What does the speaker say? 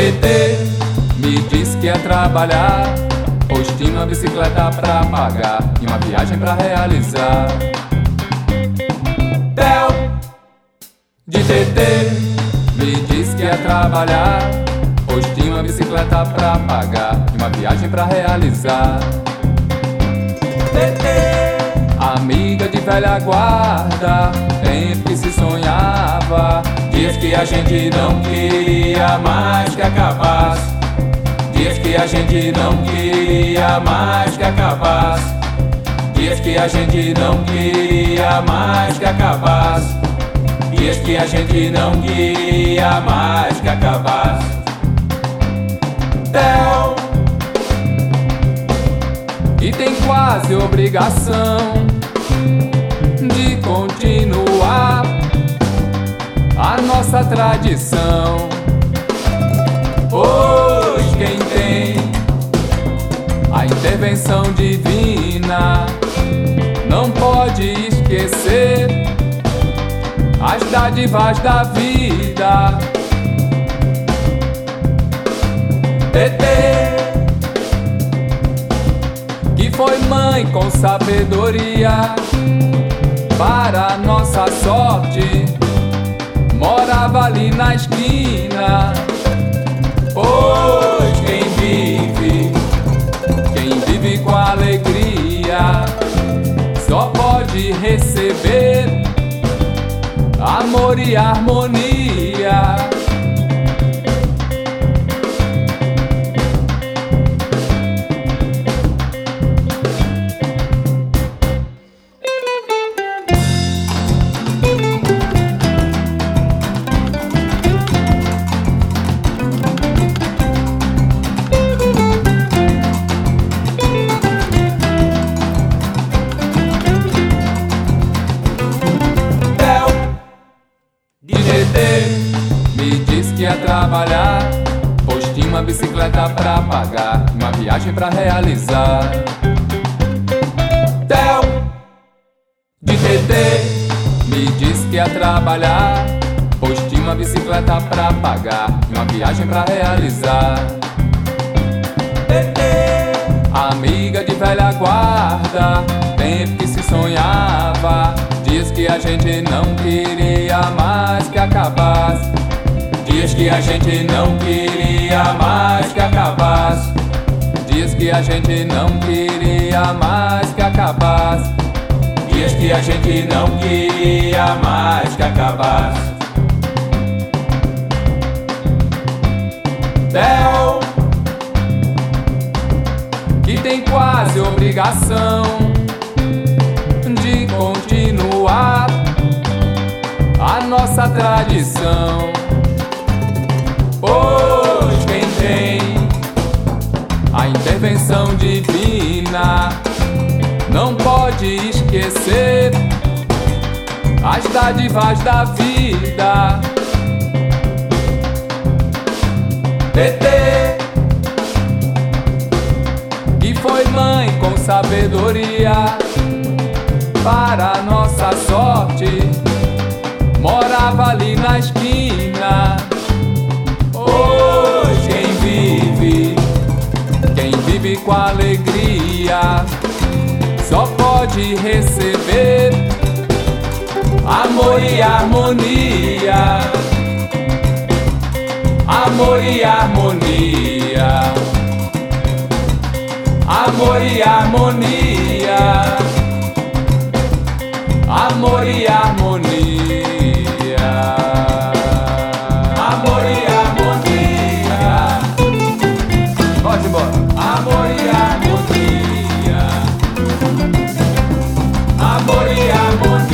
TT me disse que ia trabalhar, pois tinha uma bicicleta pra pagar e uma viagem pra realizar. Theo de TT me disse que ia trabalhar, pois tinha uma bicicleta pra pagar e uma viagem pra realizar. TT, amiga de velha guarda, tempo que se sonhava, dias que a gente não queria mais que acabasse, dias que a gente não queria mais que acabasse, dias que a gente não queria mais que acabasse, dias que a gente não queria mais que acabasse. Theo, e tem quase obrigação de continuar a nossa tradição, pois quem tem a intervenção divina não pode esquecer as dádivas da vida. TT, que foi mãe com sabedoria, para nossa sorte morava ali na esquina. Pois quem vive com alegria só pode receber amor e harmonia. Me disse que ia trabalhar, pois tinha uma bicicleta pra pagar, uma viagem pra realizar. Theo de TT me disse que ia trabalhar, pois tinha uma bicicleta pra pagar, uma viagem pra realizar. TT, amiga de velha guarda, tempo que se sonhava, dias que a gente não queria mais que acabasse, dias que a gente não queria mais que acabasse, dias que a gente não queria mais que acabasse, dias que a gente não queria mais que acabasse. Theo, que tem quase obrigação de continuar a nossa tradição, pois quem tem a intervenção divina não pode esquecer as dádivas da vida. TT, que foi mãe com sabedoria, para nossa sorte morava ali na esquina. Pois quem vive com alegria só pode receber amor e harmonia, amor e harmonia, amor e harmonia, amor e harmonia, amor e harmonia. Pode embora. Amor e harmonia, amor e harmonia.